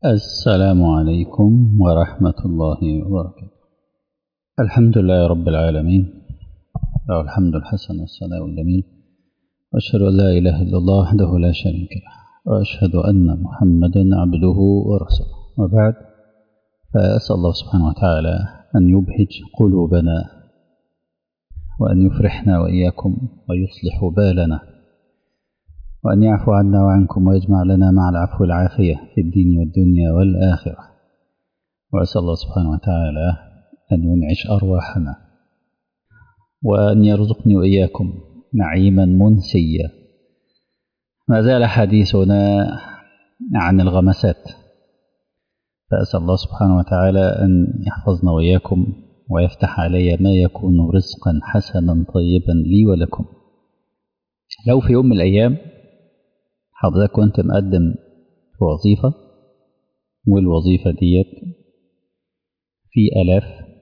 السلام عليكم ورحمة الله وبركاته. الحمد لله رب العالمين، له الحمد الحسن والثناء الجميل، وأشهد أن لا إله إلا الله وحده لا شريك له، وأشهد أن محمدا عبده ورسوله. وبعد، فأسأل الله سبحانه وتعالى أن يبهج قلوبنا وأن يفرحنا وإياكم ويصلح بالنا، وأن يعفو عنا وعنكم ويجمع لنا مع العفو والعافية في الدين والدنيا والآخرة. وأسأل الله سبحانه وتعالى أن ينعش أرواحنا وأن يرزقني وإياكم نعيما منسيا. ما زال حديثنا عن الغمسات، فأسأل الله سبحانه وتعالى أن يحفظنا وإياكم ويفتح علي ما يكون رزقا حسنا طيبا لي ولكم. لو في يوم من الأيام حضرتك كنت مقدم في وظيفة، والوظيفة ديت في آلاف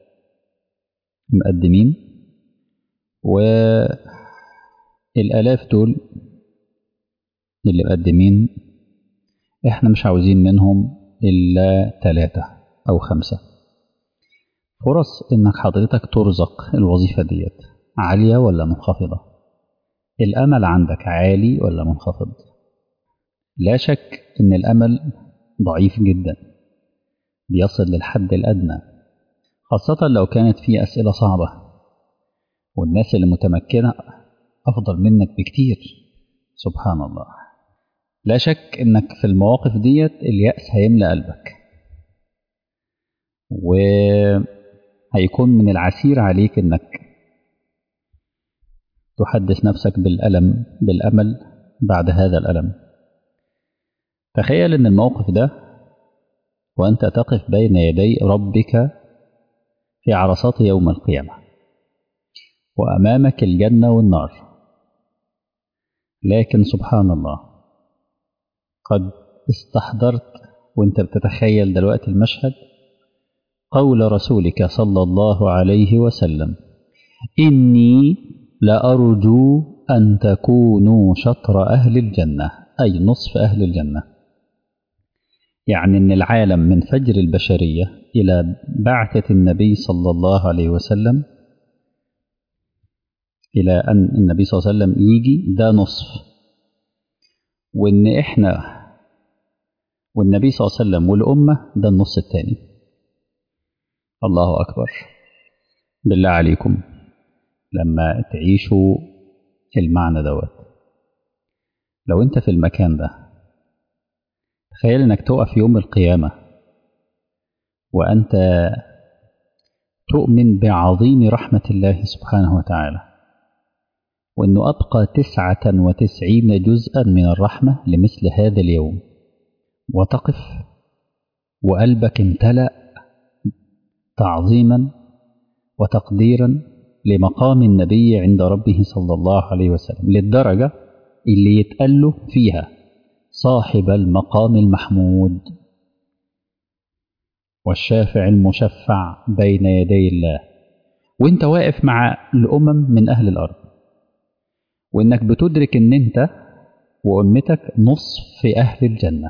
مقدمين، والآلاف دول اللي مقدمين احنا مش عاوزين منهم إلا 3 أو 5. فرص إنك حضرتك ترزق الوظيفة ديت عالية ولا منخفضة؟ الأمل عندك عالي ولا منخفض؟ لا شك إن الأمل ضعيف جدا، بيصل للحد الأدنى، خاصة لو كانت فيه أسئلة صعبة والناس اللي متمكنة أفضل منك بكتير. سبحان الله. لا شك إنك في المواقف ديت اليأس هيملأ قلبك، وهيكون من العسير عليك إنك تحدث نفسك بالأمل بعد هذا الألم. تخيل إن الموقف ده وأنت تقف بين يدي ربك في عرصات يوم القيامة، وأمامك الجنة والنار، لكن سبحان الله قد استحضرت وانت بتتخيل دلوقتي المشهد قول رسولك صلى الله عليه وسلم: إني لأرجو أن تكونوا شطر أهل الجنة، أي نصف أهل الجنة. يعني أن العالم من فجر البشرية إلى بعثة النبي صلى الله عليه وسلم، إلى أن النبي صلى الله عليه وسلم يجي، ده نصف، وإن إحنا والنبي صلى الله عليه وسلم والأمة ده النص الثاني. الله أكبر. بالله عليكم لما تعيشوا المعنى دوت، لو أنت في المكان ده، تخيل أنك تقف يوم القيامة وأنت تؤمن بعظيم رحمة الله سبحانه وتعالى، وأنه أبقى 99 جزءا من الرحمة لمثل هذا اليوم، وتقف وقلبك امتلأ تعظيما وتقديرا لمقام النبي عند ربه صلى الله عليه وسلم، للدرجة اللي يتقال فيها صاحب المقام المحمود والشافع المشفع بين يدي الله، وانت واقف مع الأمم من أهل الأرض، وانك بتدرك ان انت وأمتك نصف أهل الجنة.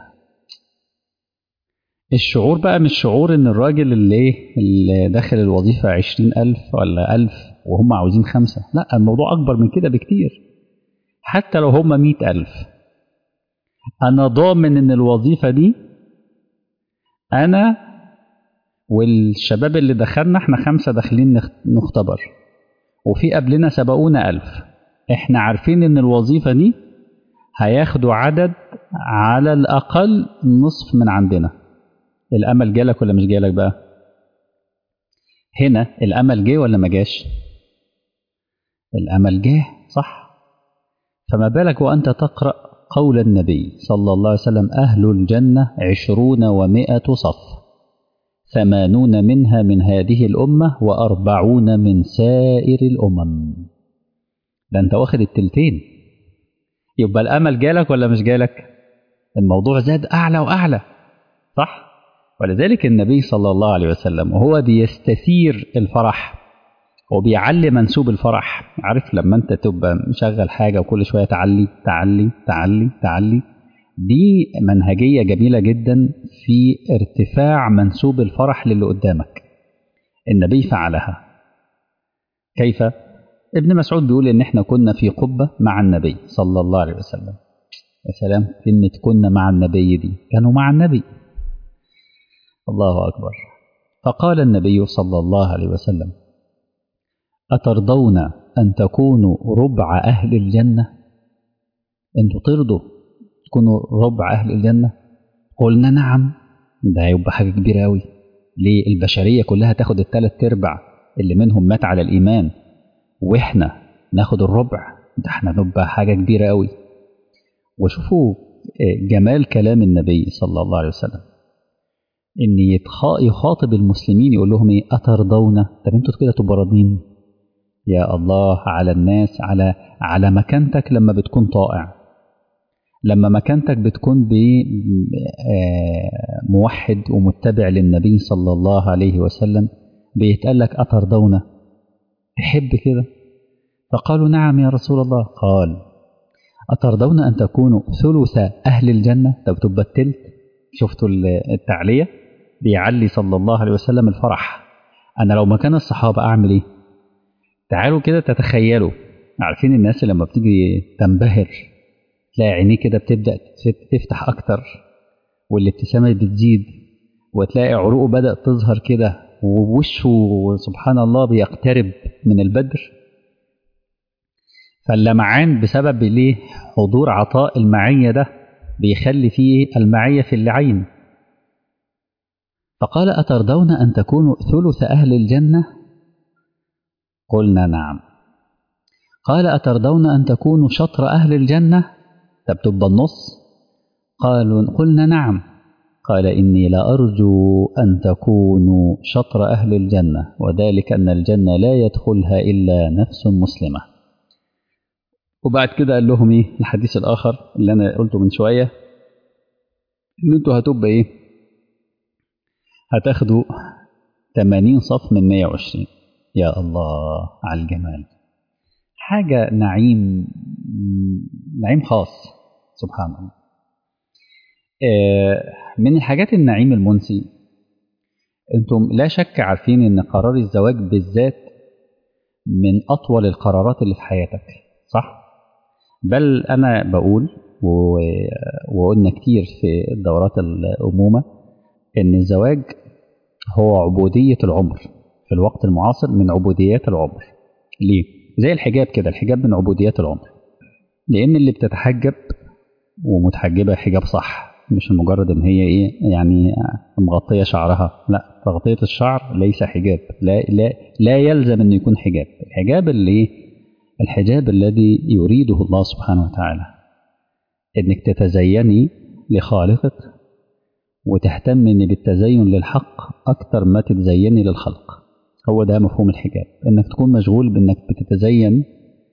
الشعور بقى مش شعور ان الراجل اللي داخل الوظيفة 20,000 ولا 1000 وهم عاوزين 5، لا، الموضوع أكبر من كده بكتير. حتى لو هم 100,000، أنا ضامن إن الوظيفة دي أنا والشباب اللي دخلنا، إحنا 5 داخلين نختبر، وفي قبلنا سبقونا 1000. إحنا عارفين إن الوظيفة دي هياخدوا عدد على الأقل نصف من عندنا. الأمل جالك ولا مش جالك بقى؟ هنا الأمل جه ولا ما جاش؟ الأمل جه، صح. فما بالك وأنت تقرأ قول النبي صلى الله عليه وسلم: أهل الجنة 20 و100 صف، 80 منها من هذه الأمة و40 من سائر الأمم. ده أنت واخد التلتين. يبقى الأمل جالك ولا مش جالك؟ الموضوع زاد أعلى وأعلى، صح؟ ولذلك النبي صلى الله عليه وسلم وهو بيستثير الفرح وبيعلي منسوب الفرح. عارف لما انت تبقى مشغل حاجة وكل شوية تعلي تعلي تعلي تعلي، دي منهجية جميلة جدا في ارتفاع منسوب الفرح للي قدامك. النبي فعلها. كيف؟ ابن مسعود بيقول إن إحنا كنا في قبة مع النبي صلى الله عليه وسلم. يا سلام، كلمة كنا مع النبي دي، كانوا مع النبي. الله أكبر. فقال النبي صلى الله عليه وسلم: أترضون أن تكونوا ربع أهل الجنة؟ أنتوا ترضوا تكونوا ربع أهل الجنة؟ قلنا نعم. ده هيبقى حاجة كبيرة أوي. ليه؟ البشرية كلها تاخد الثلاث أرباع اللي منهم مات على الإيمان، وإحنا ناخد الربع. ده احنا نبقى حاجة كبيرة أوي. وشوفوا جمال كلام النبي صلى الله عليه وسلم، إن يخاطب المسلمين يقول لهم إيه؟ أترضون؟ طب أنتوا كده تبقوا راضين؟ يا الله على الناس، على مكانتك لما بتكون طائع، لما مكانتك بتكون موحد ومتبع للنبي صلى الله عليه وسلم، بيتقال لك أترضون؟ تحب كده؟ فقالوا نعم يا رسول الله. قال: أترضون أن تكونوا ثلث أهل الجنة؟ طب تبقى التلت. شفتوا التعلية؟ بيعلي صلى الله عليه وسلم الفرح. أنا لو مكان الصحابة أعمل إيه؟ تعالوا كده تتخيلوا. عارفين الناس لما بتيجي تنبهر تلاقي عينيه كده بتبدأ تفتح أكتر، والابتسامة بتزيد، وتلاقي عروقه بدأت تظهر كده، ووشه سبحان الله بيقترب من البدر. فاللمعان بسبب ليه؟ حضور عطاء المعية ده بيخلي فيه المعية في العين. فقال: أترضون أن تكونوا ثلث أهل الجنة؟ قلنا نعم. قال: أترضون أن تكونوا شطر أهل الجنة؟ طب تبقى النص؟ قلنا نعم. قال: إني لأرجو أن تكونوا شطر أهل الجنة، وذلك أن الجنة لا يدخلها إلا نفس مسلمة. وبعد كده قال لهم إيه الحديث الآخر اللي أنا قلته من شوية، إن أنتوا هتبقى إيه؟ هتاخدوا 80 صف من 120. يا الله على الجمال. حاجة نعيم خاص سبحان الله. من الحاجات النعيم المنسي، انتم لا شك عارفين ان قرار الزواج بالذات من اطول القرارات اللي في حياتك، صح؟ بل انا بقول وقلنا كتير في دورات الامومه ان الزواج هو عبوديه العمر في الوقت المعاصر، من عبوديات العمر. ليه؟ زي الحجاب كده، الحجاب من عبوديات العمر، لان اللي بتتحجب ومتحجبه حجاب صح، مش مجرد ان هي ايه يعني مغطيه شعرها، لا، تغطيه الشعر ليس حجاب، لا يلزم انه يكون حجاب. الحجاب الحجاب الذي يريده الله سبحانه وتعالى، انك تتزيني لخالقك وتهتمي بالتزين للحق اكتر ما تتزيني للخلق. هو ده مفهوم الحجاب، انك تكون مشغول بانك بتتزين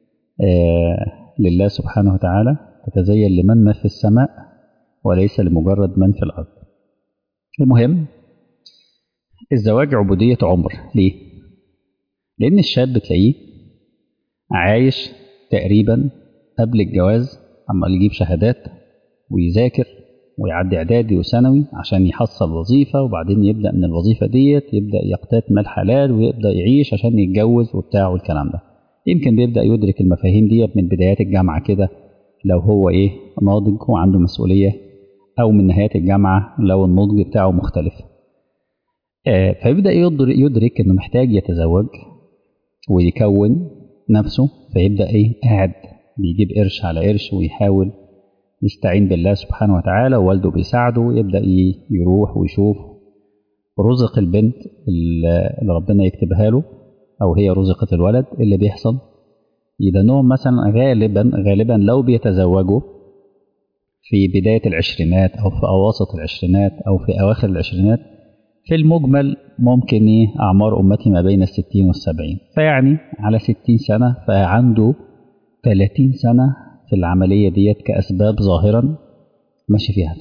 لله سبحانه وتعالى، تتزين لمن ما في السماء وليس لمجرد من في الأرض. المهم، الزواج عبودية عمر. ليه؟ لأن الشاب بتلاقيه عايش تقريبا قبل الجواز عمال يجيب شهادات ويذاكر ويعدي إعدادي وثانوي عشان يحصل وظيفة، وبعدين يبدأ من الوظيفة ديت يبدأ يقتات مال حلال ويبدأ يعيش عشان يتجوز وبتاع والكلام ده. يمكن بيبدأ يدرك المفاهيم ديت من بدايات الجامعة كده لو هو إيه ناضج وعنده مسؤولية، أو من نهاية الجامعة لو النضج بتاعه مختلف. فيبدأ يدرك إنه محتاج يتزوج ويكون نفسه، فيبدأ إيه قاعد بيجيب قرش على قرش ويحاول يستعين بالله سبحانه وتعالى، ووالده بيساعده، ويبدأ يروح ويشوف رزق البنت اللي ربنا يكتبها له، أو هي رزقت الولد. اللي بيحصل يدنهم مثلا غالبا لو بيتزوجوا في بداية العشرينات أو في أواسط العشرينات أو في أواخر العشرينات، في المجمل ممكن أعمار أمتي ما بين 60 و70، فيعني على 60 سنة فعنده 30 سنة في العملية ديت كأسباب ظاهرا ماشي فيها.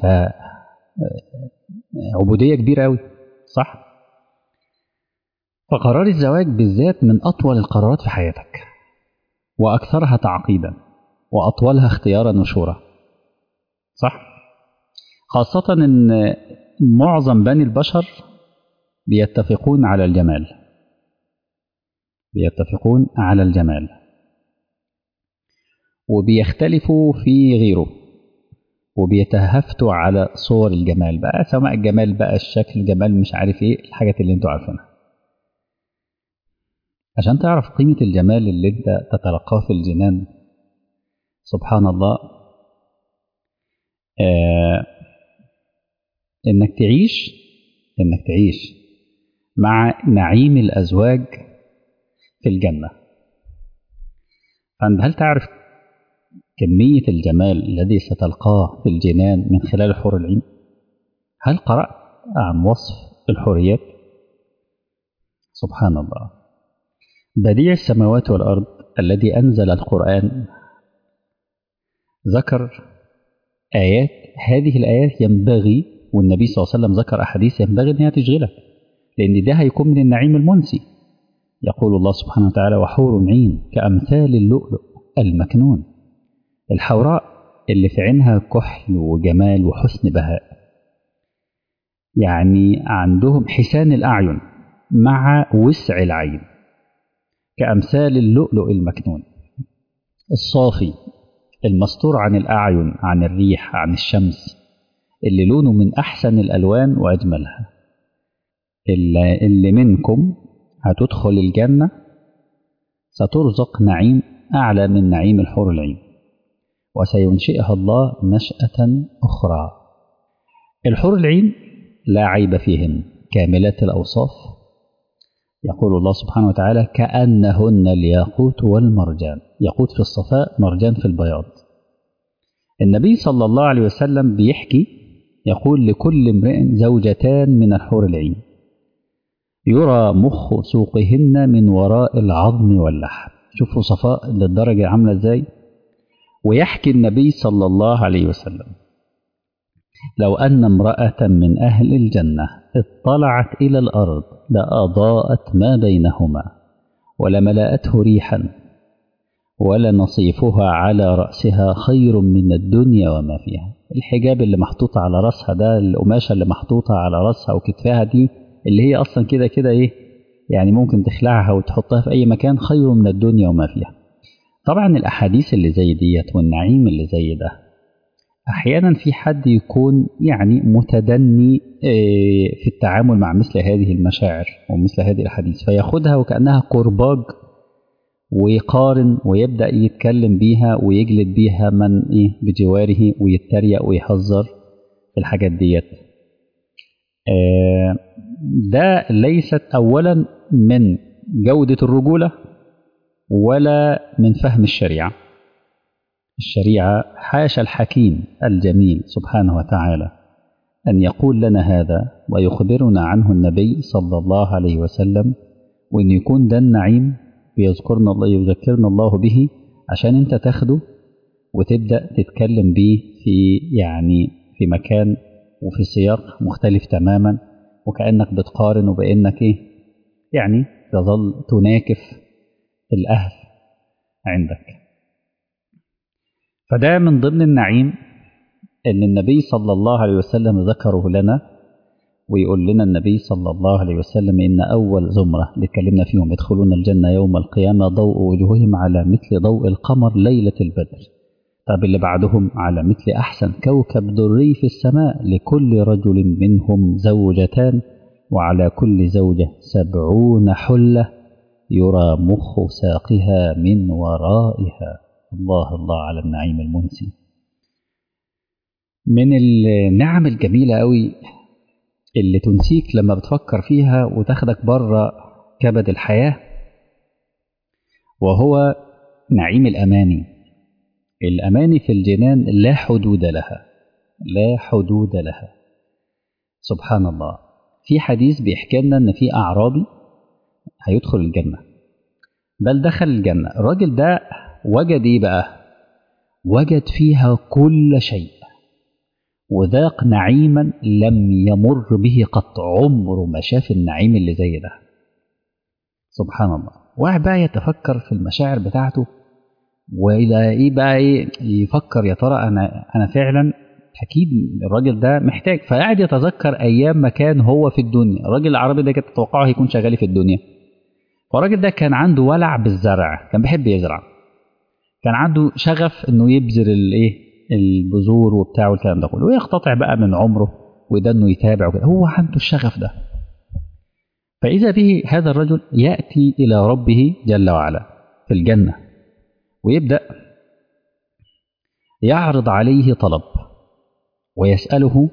عبودية كبيرة أوي، صح؟ فقرار الزواج بالذات من أطول القرارات في حياتك، وأكثرها تعقيدا، وأطولها اختيارا وشورى، صح؟ خاصة إن معظم بني البشر بيتفقون على الجمال، بيتفقون على الجمال وبيختلفوا في غيره، وبيتهافتوا على صور الجمال بقى، سواء الجمال بقى الشكل، جمال مش عارف ايه الحاجات اللي انتوا عارفينها. عشان تعرف قيمة الجمال اللي انت تتلقاه في الجنان، سبحان الله، انك تعيش مع نعيم الازواج في الجنة. فانت هل تعرف كمية الجمال الذي ستلقاه في الجنان من خلال حور العين؟ هل قرأت عن وصف الحوريات؟ سبحان الله، بديع السماوات والأرض الذي أنزل القرآن ذكر آيات، هذه الآيات ينبغي، والنبي صلى الله عليه وسلم ذكر أحاديث ينبغي أنها تشغلك، لأن ده هيكون من النعيم المنسي. يقول الله سبحانه وتعالى: وحور عين كأمثال اللؤلؤ المكنون. الحوراء اللي في عينها كحل وجمال وحسن بهاء، يعني عندهم حسان الأعين مع وسع العين، كأمثال اللؤلؤ المكنون الصافي المستور عن الأعين، عن الريح، عن الشمس، اللي لونه من أحسن الألوان وأجملها. اللي منكم هتدخل الجنة سترزق نعيم أعلى من نعيم الحور العين، وسينشئها الله نشأة أخرى. الحور العين لا عيب فيهن، كاملات الأوصاف. يقول الله سبحانه وتعالى: كأنهن الياقوت والمرجان، ياقوت في الصفاء، مرجان في البياض. النبي صلى الله عليه وسلم بيحكي، يقول: لكل امرئ زوجتان من الحور العين يرى مخ سوقهن من وراء العظم واللحم. شوفوا صفاء للدرجة عاملة ازاي. ويحكي النبي صلى الله عليه وسلم: لو أن امرأة من أهل الجنة اطلعت إلى الأرض لأضاءت ما بينهما ولملأته ريحا، ولنصيفها على رأسها خير من الدنيا وما فيها. الحجاب اللي محطوط على رأسها ده، القماشة اللي محطوطة على رأسها وكتفها دي، اللي هي أصلا كده كده إيه يعني، ممكن تخلعها وتحطها في أي مكان، خير من الدنيا وما فيها. طبعا الأحاديث اللي زي ديت والنعيم اللي زي ده، أحيانا في حد يكون يعني متدني في التعامل مع مثل هذه المشاعر ومثل هذه الأحاديث، فياخدها وكأنها كرباج ويقارن ويبدأ يتكلم بيها ويجلد بيها من بجواره ويتريق ويهزر في الحاجات ديت. ده ليست أولا من جودة الرجولة ولا من فهم الشريعة. الشريعة حاشا الحكيم الجميل سبحانه وتعالى أن يقول لنا هذا ويخبرنا عنه النبي صلى الله عليه وسلم، وأن يكون ده النعيم يذكرنا الله به عشان أنت تاخده وتبدأ تتكلم به في مكان وفي سياق مختلف تماما، وكأنك بتقارن وبأنك يعني تظل تناكف الأهل عندك. فده من ضمن النعيم اللي النبي صلى الله عليه وسلم ذكره لنا، ويقول لنا النبي صلى الله عليه وسلم: إن أول زمرة اللي اتكلمنا فيهم يدخلون الجنة يوم القيامة ضوء وجوههم على مثل ضوء القمر ليلة البدر. طب اللي بعدهم على مثل أحسن كوكب دري في السماء، لكل رجل منهم زوجتان وعلى كل زوجة 70 حلة يرى مخ ساقها من ورائها. الله الله على النعيم المنسي. من النعم الجميلة قوي اللي تنسيك لما بتفكر فيها وتاخدك بره كبد الحياة، وهو نعيم الأماني. الأماني في الجنان لا حدود لها، لا حدود لها. سبحان الله. في حديث بيحكي لنا أن في أعرابي هيدخل الجنة، بل دخل الجنة. الراجل ده وجد إيه بقى؟ وجد فيها كل شيء، وذاق نعيما لم يمر به قط، عمره ما شاف النعيم اللي زي ده. سبحان الله. واحد بقى يتفكر في المشاعر بتاعته، وإلى إيه بقى يفكر: يا ترى أنا فعلا أكيد الراجل ده محتاج. فقاعد يتذكر أيام ما كان هو في الدنيا. الراجل العربي ده كنت تتوقعه هيكون شغال في الدنيا. فالراجل ده كان عنده ولع بالزرع، كان بيحب يزرع، كان عنده شغف إنه يبذر البذور وبتاع والكلام ده كله، ويقتطع بقى من عمره وده إنه يتابع وكده. هو عنده الشغف ده. فإذا به هذا الرجل يأتي إلى ربه جل وعلا في الجنة، ويبدأ يعرض عليه طلب ويسأله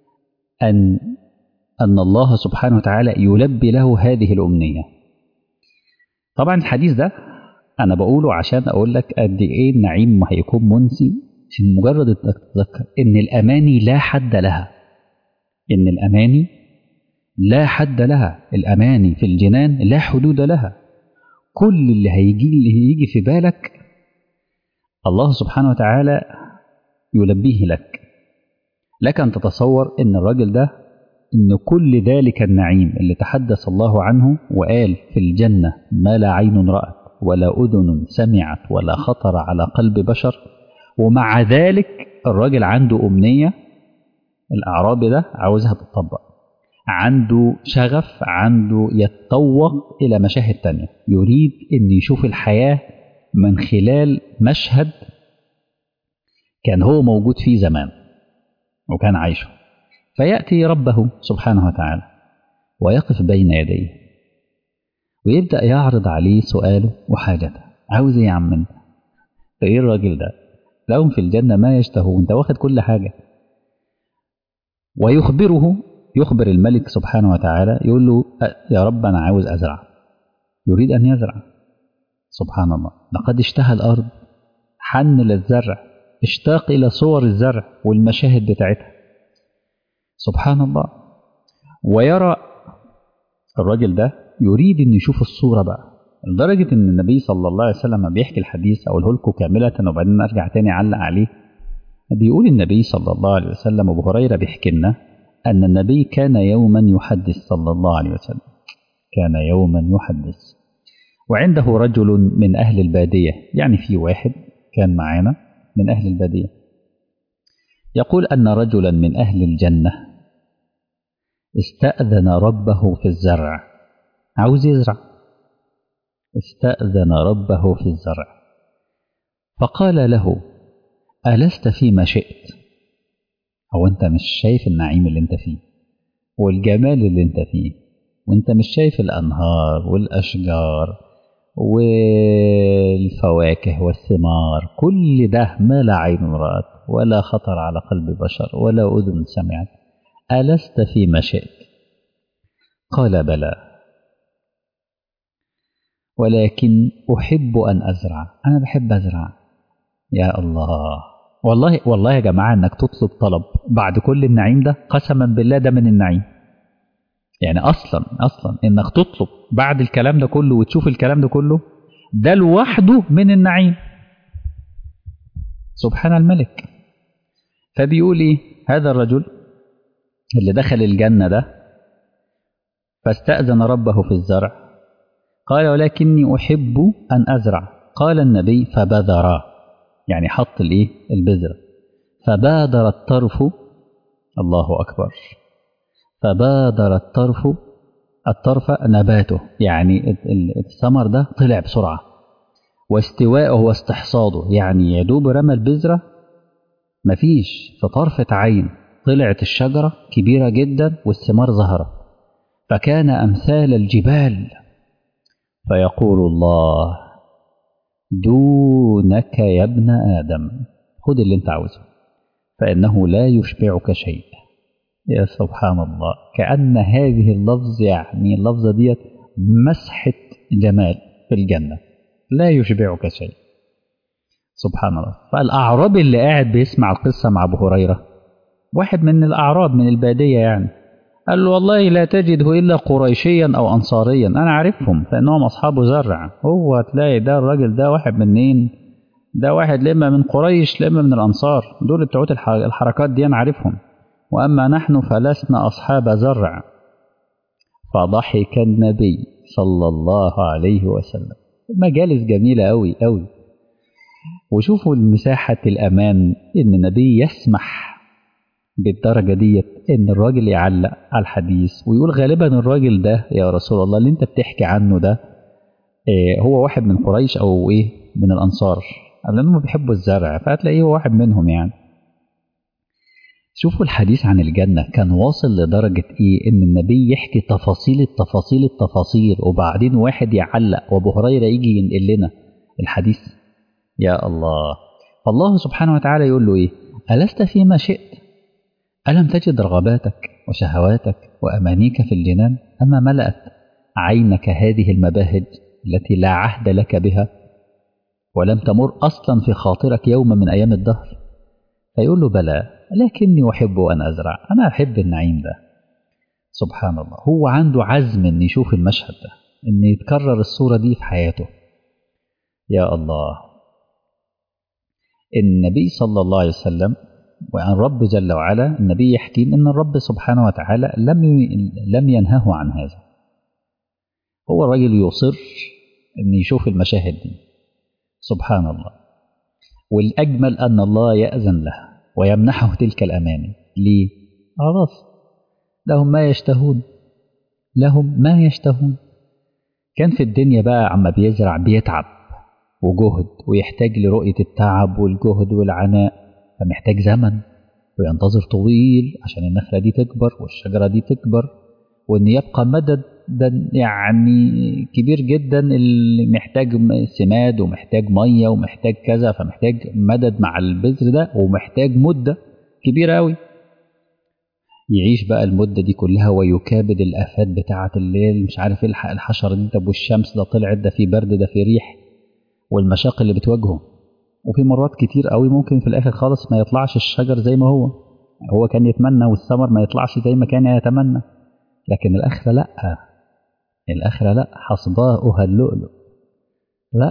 أن الله سبحانه وتعالى يلبي له هذه الأمنية. طبعا الحديث ده أنا بقوله عشان أقول لك قد إيه النعيم هيكون منسي، عشان مجرد أنك تتذكر إن الأماني لا حد لها. إن الأماني لا حد لها، الأماني في الجنان لا حدود لها. كل اللي هيجي في بالك الله سبحانه وتعالى يلبيه لك. لك أن تتصور إن الراجل ده، إن كل ذلك النعيم اللي تحدث الله عنه وقال في الجنة ما لا عين رأت ولا أذن سمعت ولا خطر على قلب بشر، ومع ذلك الراجل عنده أمنية. الأعرابي ده عاوزها تطبق، عنده شغف، عنده يتطوق إلى مشاهد تانية، يريد أن يشوف الحياة من خلال مشهد كان هو موجود فيه زمان وكان عايشه. فيأتي ربه سبحانه وتعالى ويقف بين يديه ويبدأ يعرض عليه سؤاله وحاجته. عاوز ايه يا عم انت؟ ايه الراجل ده؟ لهم في الجنة ما يشتهون، انت واخد كل حاجة. يخبر الملك سبحانه وتعالى، يقول له يا رب أنا عاوز أزرع. يريد أن يزرع. سبحان الله، لقد اشتهى الأرض، حن للزرع، اشتاق إلى صور الزرع والمشاهد بتاعتها. سبحان الله. ويرى الراجل ده يريد أن يشوف الصورة بقى، لدرجة أن النبي صلى الله عليه وسلم بيحكي الحديث، أقوله لكم كاملة وبعدين أرجع تاني أعلق عليه. بيقول النبي صلى الله عليه وسلم، أبو هريرة بيحكي لنا أن النبي كان يوما يحدث صلى الله عليه وسلم، كان يوما يحدث وعنده رجل من أهل البادية، يعني في واحد كان معانا من أهل البادية، يقول أن رجلا من أهل الجنة استأذن ربه في الزرع، عاوز يزرع، استأذن ربه في الزرع فقال له ألست فيما شئت؟ هو أنت مش شايف النعيم اللي أنت فيه والجمال اللي أنت فيه، وأنت مش شايف الأنهار والأشجار والفواكه والثمار، كل ده ما لا عين رأت ولا خطر على قلب بشر ولا أذن سمعت، ألست فيما شئت؟ قال بلى، ولكن أحب أن أزرع، أنا بحب أزرع. يا الله، والله يا جماعة إنك تطلب طلب بعد كل النعيم ده، قسما بالله ده من النعيم. يعني أصلا إنك تطلب بعد الكلام ده كله وتشوف الكلام ده كله، ده لوحده من النعيم. سبحان الملك. فبيقول إيه هذا الرجل اللي دخل الجنة ده؟ فاستأذن ربه في الزرع، قال ولكني أحب أن أزرع. قال النبي فبذرا، يعني حط البذرة، فبادر الطرف، الله أكبر، فبادر الطرف نباته، يعني الثمر ده طلع بسرعة، واستواءه واستحصاده، يعني يدوب رمى البذرة مفيش في طرفة عين طلعت الشجرة كبيرة جدا والثمار ظهرت، فكان أمثال الجبال. فيقول الله دونك يا ابن آدم، خذ اللي انت عاوزه فإنه لا يشبعك شيء. يا سبحان الله، كأن هذه اللفظ، يعني اللفظة ديت مسحة جمال في الجنة، لا يشبعك شيء. سبحان الله. فالأعرابي اللي قاعد بيسمع القصة مع أبو هريرة، واحد من الأعراب من البادية يعني، قال له والله لا تجده إلا قريشيا أو أنصاريا، أنا عارفهم لأنهم أصحاب زرع. هو تلاقي ده الراجل ده واحد منين؟ ده واحد لما من قريش لما من الأنصار، دول بتوعت الحركات دي أنا عارفهم، وأما نحن فلسنا أصحاب زرع. فضحك النبي صلى الله عليه وسلم. مجالس جميلة أوي أوي. وشوفوا المساحة الأمان إن النبي يسمح بالدرجة ديت إن الراجل يعلق على الحديث ويقول غالبا الراجل ده يا رسول الله اللي أنت بتحكي عنه ده هو واحد من قريش أو إيه من الأنصار، لأنهم بيحبوا الزرع فهتلاقيه هو واحد منهم يعني. شوفوا الحديث عن الجنة كان واصل لدرجة إيه، إن النبي يحكي تفاصيل التفاصيل التفاصيل وبعدين واحد يعلق وأبو هريرة يجي ينقل لنا الحديث. يا الله. فالله سبحانه وتعالى يقول له إيه، ألست فيما شئت، ألم تجد رغباتك وشهواتك وأمانيك في الجنان، أما ملأت عينك هذه المباهج التي لا عهد لك بها ولم تمر أصلا في خاطرك يوم من أيام الدهر. فيقول له بلى لكني أحب أن أزرع، أنا أحب النعيم ده. سبحان الله، هو عنده عزم أن يشوف المشهد ده، أن يتكرر الصورة دي في حياته. يا الله. النبي صلى الله عليه وسلم وعن رب جل وعلا النبي يحكي أن الرب سبحانه وتعالى لم ينهه عن هذا. هو الرجل يصر أن يشوف المشاهد دي. سبحان الله. والأجمل أن الله يأذن له ويمنحه تلك الأماني. ليه؟ خلاص لهم ما يشتهون، لهم ما يشتهون. كان في الدنيا بقى عما بيزرع بيتعب وجهد ويحتاج لرؤية التعب والجهد والعناء، فمحتاج زمن وينتظر طويل عشان النخلة دي تكبر والشجرة دي تكبر، وإن يبقى مدد ده يعني كبير جدا، اللي محتاج سماد ومحتاج مية ومحتاج كذا، فمحتاج مدد مع البذر ده ومحتاج مدة كبيرة أوي. يعيش بقى المدة دي كلها ويكابد الآفات بتاعة الليل، مش عارف يلحق الحشرة دي، طب والشمس ده طلعت، ده في برد، ده في ريح، والمشاق اللي بتواجهه. وفي مرات كتير قوي ممكن في الآخر خالص ما يطلعش الشجر زي ما هو كان يتمنى، والثمر ما يطلعش زي ما كان يتمنى. لكن الآخرة لأ، الآخرة لأ، حصباؤها اللؤلؤ لأ.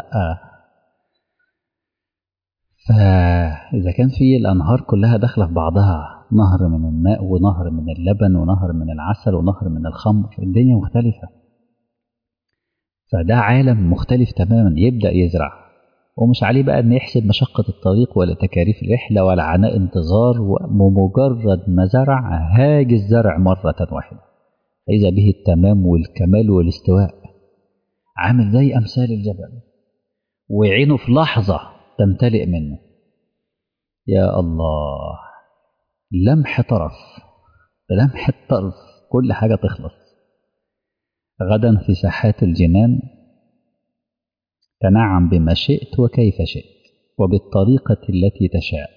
فإذا كان في الأنهار كلها داخلة في بعضها، نهر من الماء ونهر من اللبن ونهر من العسل ونهر من الخمر، الدنيا مختلفة. فده عالم مختلف تماما. يبدأ يزرع ومش عليه بقى أن يحسب مشقة الطريق ولا تكاليف الرحلة ولا عناء انتظار، ومجرد ما زرع هاج الزرع مرة واحدة فإذا به التمام والكمال والاستواء، عامل زي أمثال الجبل، وعينه في لحظة تمتلئ منه. يا الله، لمح طرف، لمح طرف كل حاجة تخلص. غدا في ساحات الجنان تنعم بما شئت وكيف شئت وبالطريقة التي تشاء.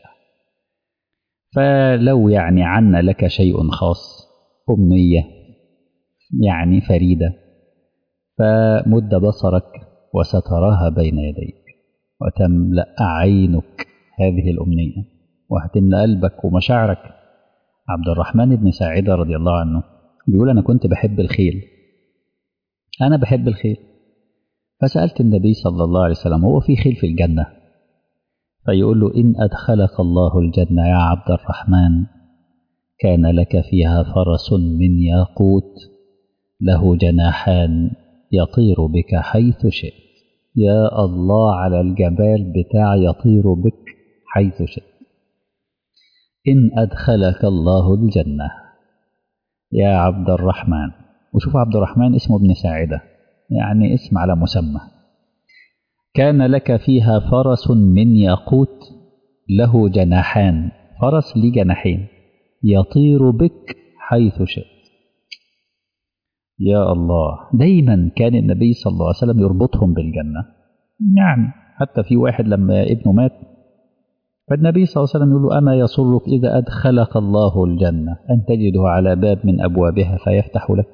فلو يعني عنا لك شيء خاص، أمنية يعني فريدة، فمد بصرك وستراها بين يديك وتملأ عينك هذه الأمنية وهتملأ قلبك ومشاعرك. عبد الرحمن بن ساعدة رضي الله عنه بيقول أنا كنت بحب الخيل، أنا بحب الخيل، فسألت النبي صلى الله عليه وسلم هو في خيل في الجنة؟ فيقول له إن أدخلك الله الجنة يا عبد الرحمن كان لك فيها فرس من ياقوت له جناحان يطير بك حيث شئت. يا الله على الجبال بتاع يطير بك حيث شئت. إن أدخلك الله الجنة يا عبد الرحمن. وشوف عبد الرحمن اسمه ابن ساعدة، يعني اسم على مسمى. كان لك فيها فرس من ياقوت له جناحان، فرس ليه جناحين يطير بك حيث شئت. يا الله. دايما كان النبي صلى الله عليه وسلم يربطهم بالجنة. يعني حتى في واحد لما ابنه مات فالنبي صلى الله عليه وسلم يقول له أما يسرك إذا أدخلك الله الجنة أن تجده على باب من أبوابها فيفتح لك؟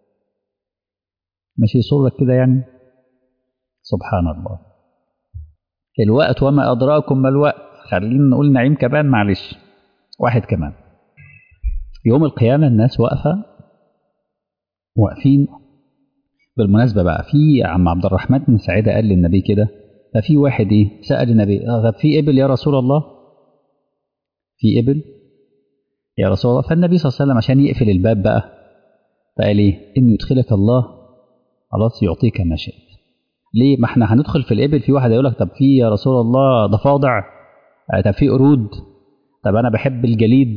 مش يسرك كده يعني؟ سبحان الله. الوقت وما أدراكم ما الوقت. خلينا نقول نعيم كمان، معلش واحد كمان. يوم القيامة الناس واقفين. بالمناسبة بقى في عم عبد الرحمن بن سعيدة قال للنبي كده، ففي واحد سأل النبي في إبل يا رسول الله؟ في إبل يا رسول الله؟ فالنبي صلى الله عليه وسلم عشان يقفل الباب بقى فقال إن يدخلك الله خلاص يعطيك ما شئت. ليه؟ ما احنا هندخل في الإبل، في واحد يقول لك طب في يا رسول الله ضفادع، طب في قرود، طب أنا بحب الجليد،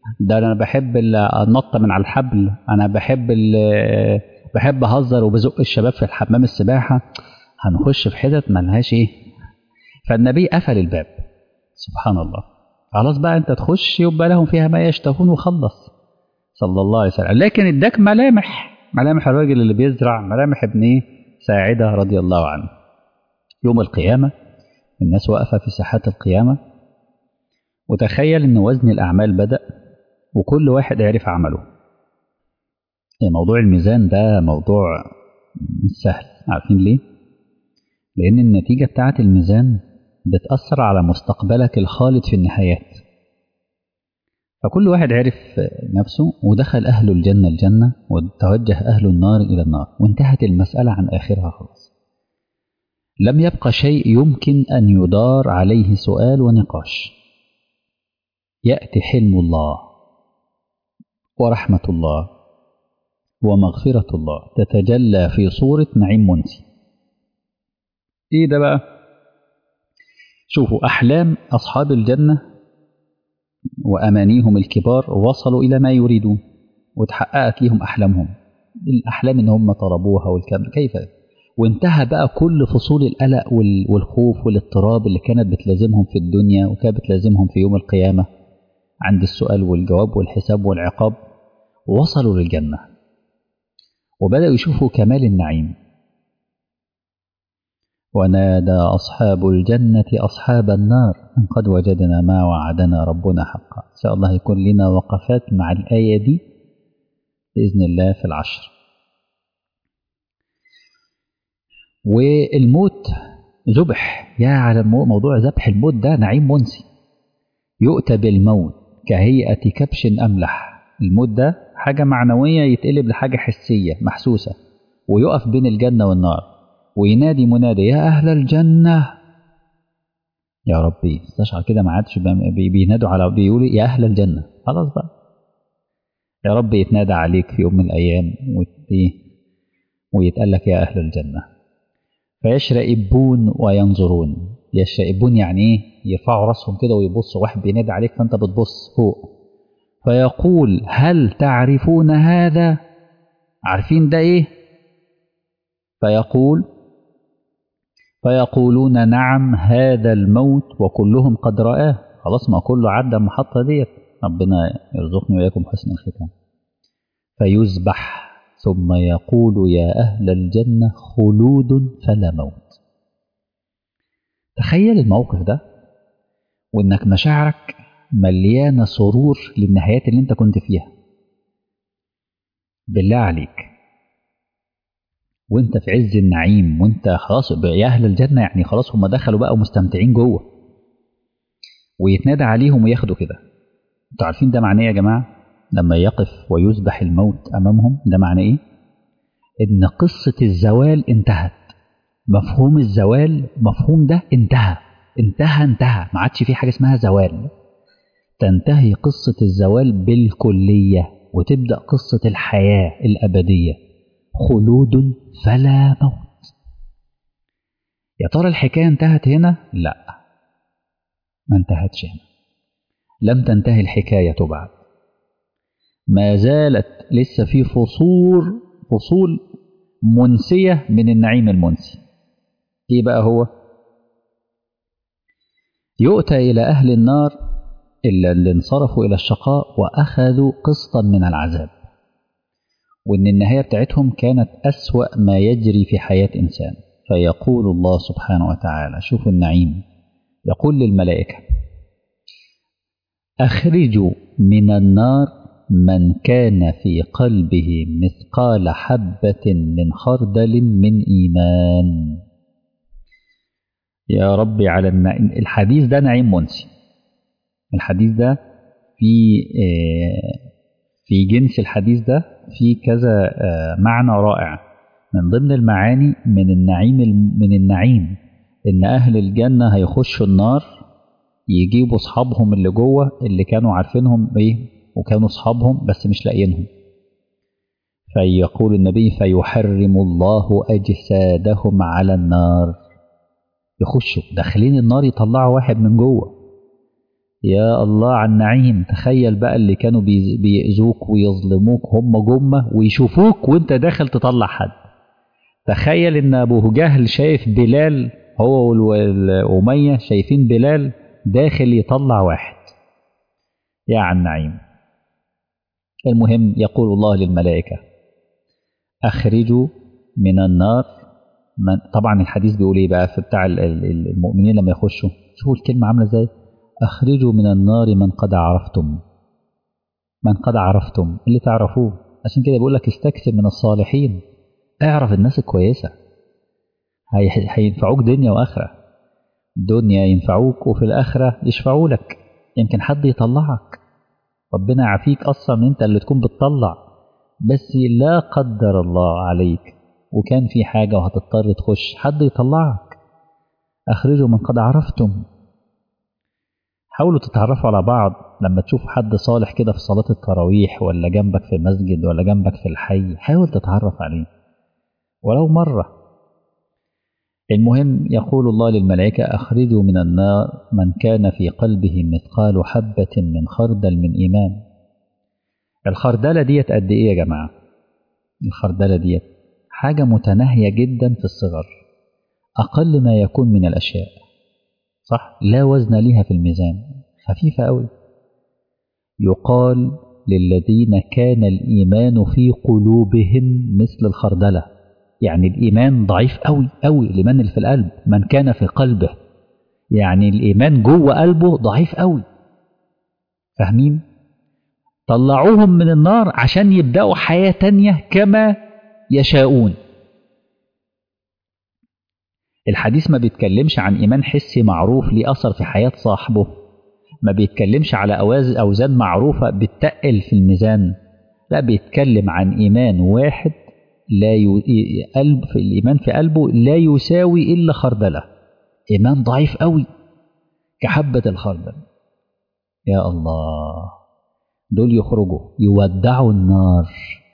ده انا بحب النط من على الحبل، انا بحب اهزر وبزق الشباب في الحمام السباحه. هنخش في حتت ملهاش ايه. فالنبي قفل الباب. سبحان الله. خلاص بقى انت تخش يبقى لهم فيها ما يشتهون وخلص صلى الله عليه وسلم. لكن اداك ملامح الراجل اللي بيزرع، ملامح ابن ساعده رضي الله عنه. يوم القيامه الناس واقفه في ساحات القيامه، وتخيل ان وزن الاعمال بدأ وكل واحد عرف عمله. موضوع الميزان ده موضوع مش سهل. عارفين ليه؟ لأن النتيجة بتاعة الميزان بتأثر على مستقبلك الخالد في النهايات. فكل واحد عرف نفسه، ودخل أهل الجنة الجنة، وتوجه أهل النار إلى النار، وانتهت المسألة عن آخرها خلاص. لم يبقى شيء يمكن أن يدار عليه سؤال ونقاش. يأتي حلم الله ورحمة الله ومغفرة الله تتجلى في صورة نعيم منسي. ايه ده بقى؟ شوفوا أحلام أصحاب الجنة وأمانيهم الكبار وصلوا إلى ما يريدون، وتحققت لهم أحلامهم. الأحلام إن هم طلبوها والكلام كيف، وانتهى بقى كل فصول القلق والخوف والاضطراب اللي كانت بتلازمهم في الدنيا وكانت بتلازمهم في يوم القيامة عند السؤال والجواب والحساب والعقاب. وصلوا للجنة وبدأوا يشوفوا كمال النعيم. ونادى أصحاب الجنة أصحاب النار أن قد وجدنا ما وعدنا ربنا حقا. إن شاء الله يكون لنا وقفات مع الآية دي بإذن الله في العشر. والموت ذبح. يا على موضوع ذبح الموت ده نعيم منسي. يؤتى بالموت كهيئة كبش أملح. الموت ده حاجة معنوية يتقلب لحاجة حسية محسوسة، ويقف بين الجنة والنار وينادي منادي يا أهل الجنة. يا ربي استشعر كده، ما عادش بينادوا على بيقولوا يا أهل الجنة. خلاص بقى يا رب يتنادى عليك في يوم من الأيام ويتقال لك يا أهل الجنة. فيشرئبون وينظرون. يشرئبون يعني إيه؟ يرفعوا راسهم كده ويبصوا، واحد بينادي عليك فأنت بتبص فوق. فيقول هل تعرفون هذا؟ عارفين ده إيه؟ فيقولون نعم هذا الموت وكلهم قد رآه. خلاص ما كله عدى المحطة ديت. ربنا يرزقني وإياكم حسن الختام. فيذبح ثم يقول يا أهل الجنة خلود فلا موت. تخيل الموقف ده، وإنك مشاعرك مليانة سرور للنهايات اللي انت كنت فيها. بالله عليك وانت في عز النعيم، وانت خلاص يا أهل الجنة يعني خلاص هم دخلوا بقى ومستمتعين جوه، ويتنادى عليهم وياخدوا كده. انتوا عارفين ده معناه يا جماعة؟ لما يقف ويذبح الموت أمامهم ده معناه إيه؟ إن قصة الزوال انتهت. مفهوم الزوال، مفهوم ده انتهى. ما عادش في حاجة اسمها زوال. تنتهي قصة الزوال بالكلية وتبدأ قصة الحياة الأبدية. خلود فلا موت. يا ترى الحكاية انتهت هنا؟ لا، ما انتهتش هنا. لم تنتهي الحكاية بعد. ما زالت لسه في فصول منسية من النعيم المنسي. ايه بقى هو؟ يؤتى إلى أهل النار اللي انصرفوا إلى الشقاء وأخذوا قسطا من العذاب، وإن النهاية بتاعتهم كانت أسوأ ما يجري في حياة إنسان. فيقول الله سبحانه وتعالى، شوفوا النعيم، يقول للملائكة أخرجوا من النار من كان في قلبه مثقال حبة من خردل من إيمان. يا ربي على الحديث ده نعيم منسي. الحديث ده في جنس الحديث ده في كذا معنى رائع. من ضمن المعاني من النعيم إن أهل الجنة هيخشوا النار، يجيبوا أصحابهم اللي جوه اللي كانوا عارفينهم وكانوا أصحابهم بس مش لاقيينهم. فيقول النبي فيحرم الله أجسادهم على النار. يخشوا داخلين النار، يطلعوا واحد من جوه يا الله على النعيم. تخيل بقى اللي كانوا بيأذوك ويظلموك هم جمة ويشوفوك وانت داخل تطلع حد. تخيل ان ابو جهل شايف بلال، هو والأمية شايفين بلال داخل يطلع واحد. يا عن النعيم. المهم يقول الله للملائكة أخرجوا من النار من. طبعا الحديث بيقول ايه بقى في بتاع المؤمنين لما يخشوا، شوفوا الكلمة عاملة ازاي، أخرجوا من النار من قد عرفتم. من قد عرفتم اللي تعرفوه. عشان كده بيقول لك استكثر من الصالحين، اعرف الناس الكويسة هينفعوك دنيا وآخرة. دنيا ينفعوك وفي الآخرة يشفعوا لك، يمكن حد يطلعك. ربنا يعافيك أصلا أنت اللي تكون بتطلع، بس لا قدر الله عليك وكان في حاجة وهتضطر تخش حد يطلعك. أخرجوا من قد عرفتم. حاولوا تتعرفوا على بعض. لما تشوف حد صالح كده في صلاة التراويح ولا جنبك في المسجد ولا جنبك في الحي، حاول تتعرف عليه ولو مرة. المهم يقول الله للملائكة أخرجوا من النار من كان في قلبه مثقال حبة من خردل من إيمان. الخردلة ديت قد إيه يا جماعة؟ الخردلة ديت حاجة متناهية جدا في الصغر، أقل ما يكون من الأشياء، صح؟ لا وزن لها في الميزان، خفيفة أوي. يقال للذين كان الإيمان في قلوبهم مثل الخردلة، يعني الإيمان ضعيف أوي أوي لمن اللي في القلب، من كان في قلبه، يعني الإيمان جوه قلبه ضعيف أوي. فاهمين؟ طلعوهم من النار عشان يبدأوا حياة تانية كما يشاءون. الحديث ما بيتكلمش عن إيمان حسي معروف ليه أثر في حياة صاحبه، ما بيتكلمش على أوزان معروفة بتتقل في الميزان، لا بيتكلم عن إيمان واحد لا قلب في الإيمان في قلبه لا يساوي إلا خردلة، إيمان ضعيف قوي كحبة الخردل. يا الله، دول يخرجوا يودعوا النار،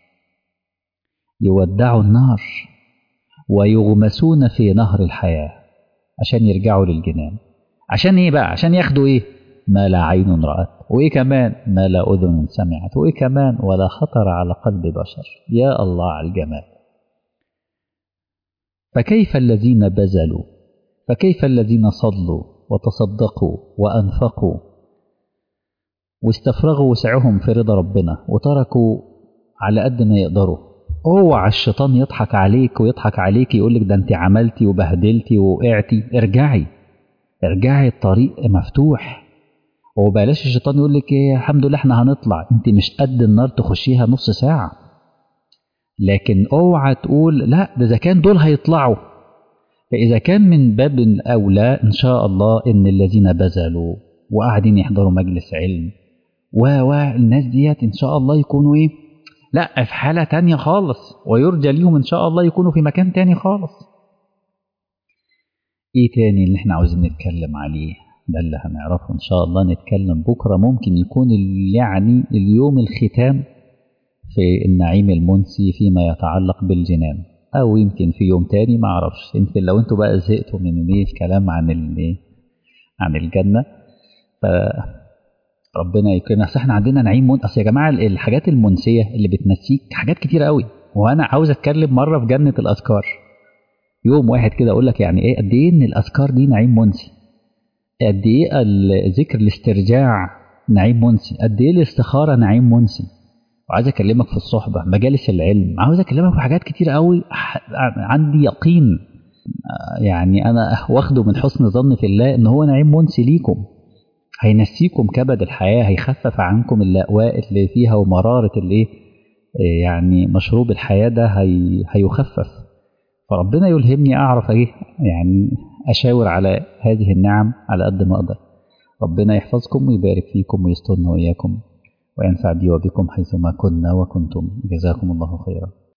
يودعوا النار ويغمسون في نهر الحياة عشان يرجعوا للجنان. عشان ايه بقى؟ عشان ياخدوا ايه؟ ما لا عين رأت، وايه كمان؟ ما لا أذن سمعت، وايه كمان؟ ولا خطر على قلب بشر. يا الله على الجمال. فكيف الذين بذلوا، فكيف الذين صلوا وتصدقوا وأنفقوا واستفرغوا وسعهم في رضا ربنا وتركوا على قد ما يقدروا. اوعى الشيطان يضحك عليك ويضحك عليك يقولك ده انت عملتي وبهدلتي ووقعتي. ارجعي، ارجعي، الطريق مفتوح. وبلاش الشيطان يقولك ايه الحمد لله احنا هنطلع، انت مش قد النار تخشيها نص ساعة. لكن اوعى تقول لا ده اذا كان دول هيطلعوا. فاذا كان من باب اولى ان شاء الله ان الذين بذلوا وقاعدين يحضروا مجلس علم والناس ديت ان شاء الله يكونوا ايه، لا في حالة تانية خالص، ويرجى ليهم ان شاء الله يكونوا في مكان تاني خالص. ايه تاني اللي احنا عاوزين نتكلم عليه؟ ده اللي هنعرفه ان شاء الله. نتكلم بكرة، ممكن يكون يعني اليوم الختام في النعيم المنسي فيما يتعلق بالجنان، او يمكن في يوم تاني ما اعرفش. يمكن لو انتوا بقى زهقتوا من الكلام عن الجنة فربنا يكرمنا. اصل احنا عندنا نعيم اصل يا جماعة الحاجات المنسية اللي بتنسيك حاجات كتير قوي، وانا عاوز اتكلم مرة في جنة الاذكار يوم واحد كده اقول لك يعني ايه قد ايه ان الاذكار دي نعيم منسي، قد ايه ذكر الاسترجاع نعيم منسي، قد ايه الاستخارة نعيم منسي. وعايز اكلمك في الصحبة، مجالس العلم، عاوز اكلمك في حاجات كتير قوي عندي يقين يعني انا واخده من حسن ظن في الله ان هو نعيم منسي ليكم، هينسيكم كبد الحياة، هيخفف عنكم اللأواء اللي فيها ومرارة اللي يعني مشروب الحياة ده هيخفف. فربنا يلهمني اعرف ايه يعني اشاور على هذه النعم على قد ما اقدر. ربنا يحفظكم ويبارك فيكم ويسترنا واياكم وينفع بي وبكم حيثما كنا وكنتم. جزاكم الله خيرا.